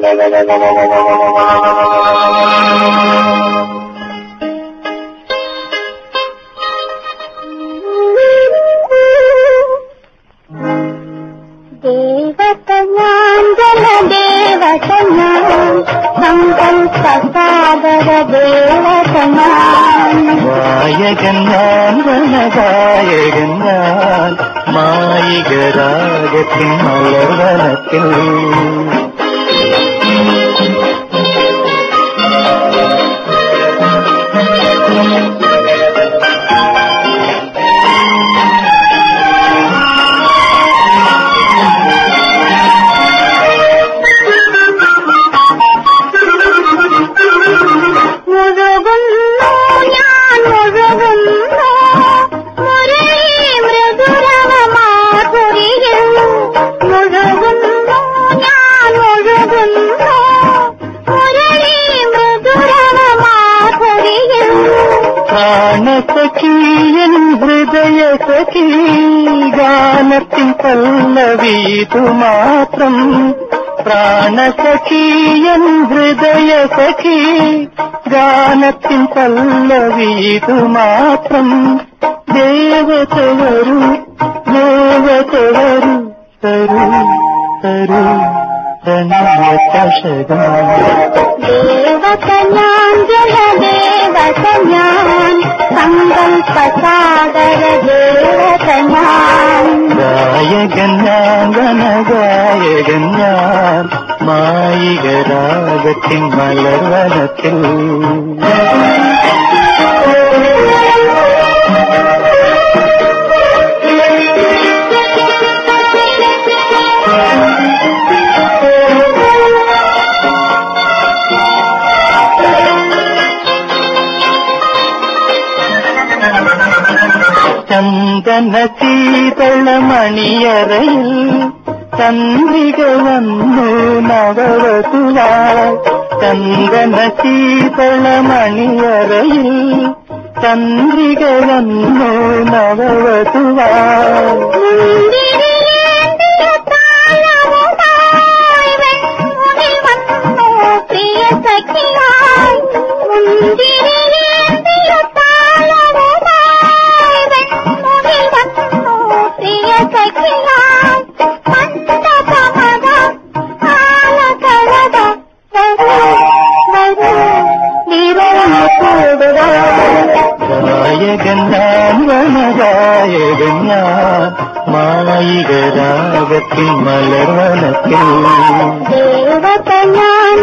വായകൻ ഞാൻ വനഗായകൻ ഞാൻ മായികരാഗത്തിൻ മലർവനത്തിൽ പ്രാണസഖീയൻ ഹൃദയ സഖീ ഗാനത്തിൻ പല്ലവീതു മാത്രം പ്രാണസഖീയൻ ഹൃദയ സഖീ ഗാനത്തിൻ പല്ലവീതു മാത്രം ദേവത വരൂ ദേവത വരൂ തരൂ തരൂ പ്രണയചഷകം ദേവതനാൻ ജലദേവതനാൻ സങ്കൽപ്പസാഗര ദേവതനാൻ ഗായകൻ ഞാൻ ഗായകൻ ഞാൻ മായികരാഗത്തിൻ മലർവനത്തിൽ ചന്ദന ശീതളമണിയറയിൽ ചന്ദ്രിക വന്നു നവവധുവായി ചന്ദന ശീതളമണിയറയിൽ ചന്ദ്രിക വന്നു നവവധുവായി ഗായകൻ ഞാൻ വനഗായകൻ ഞാൻ മായികരാഗത്തിൻ മലർവനത്തിൽ ദേവതനാൻ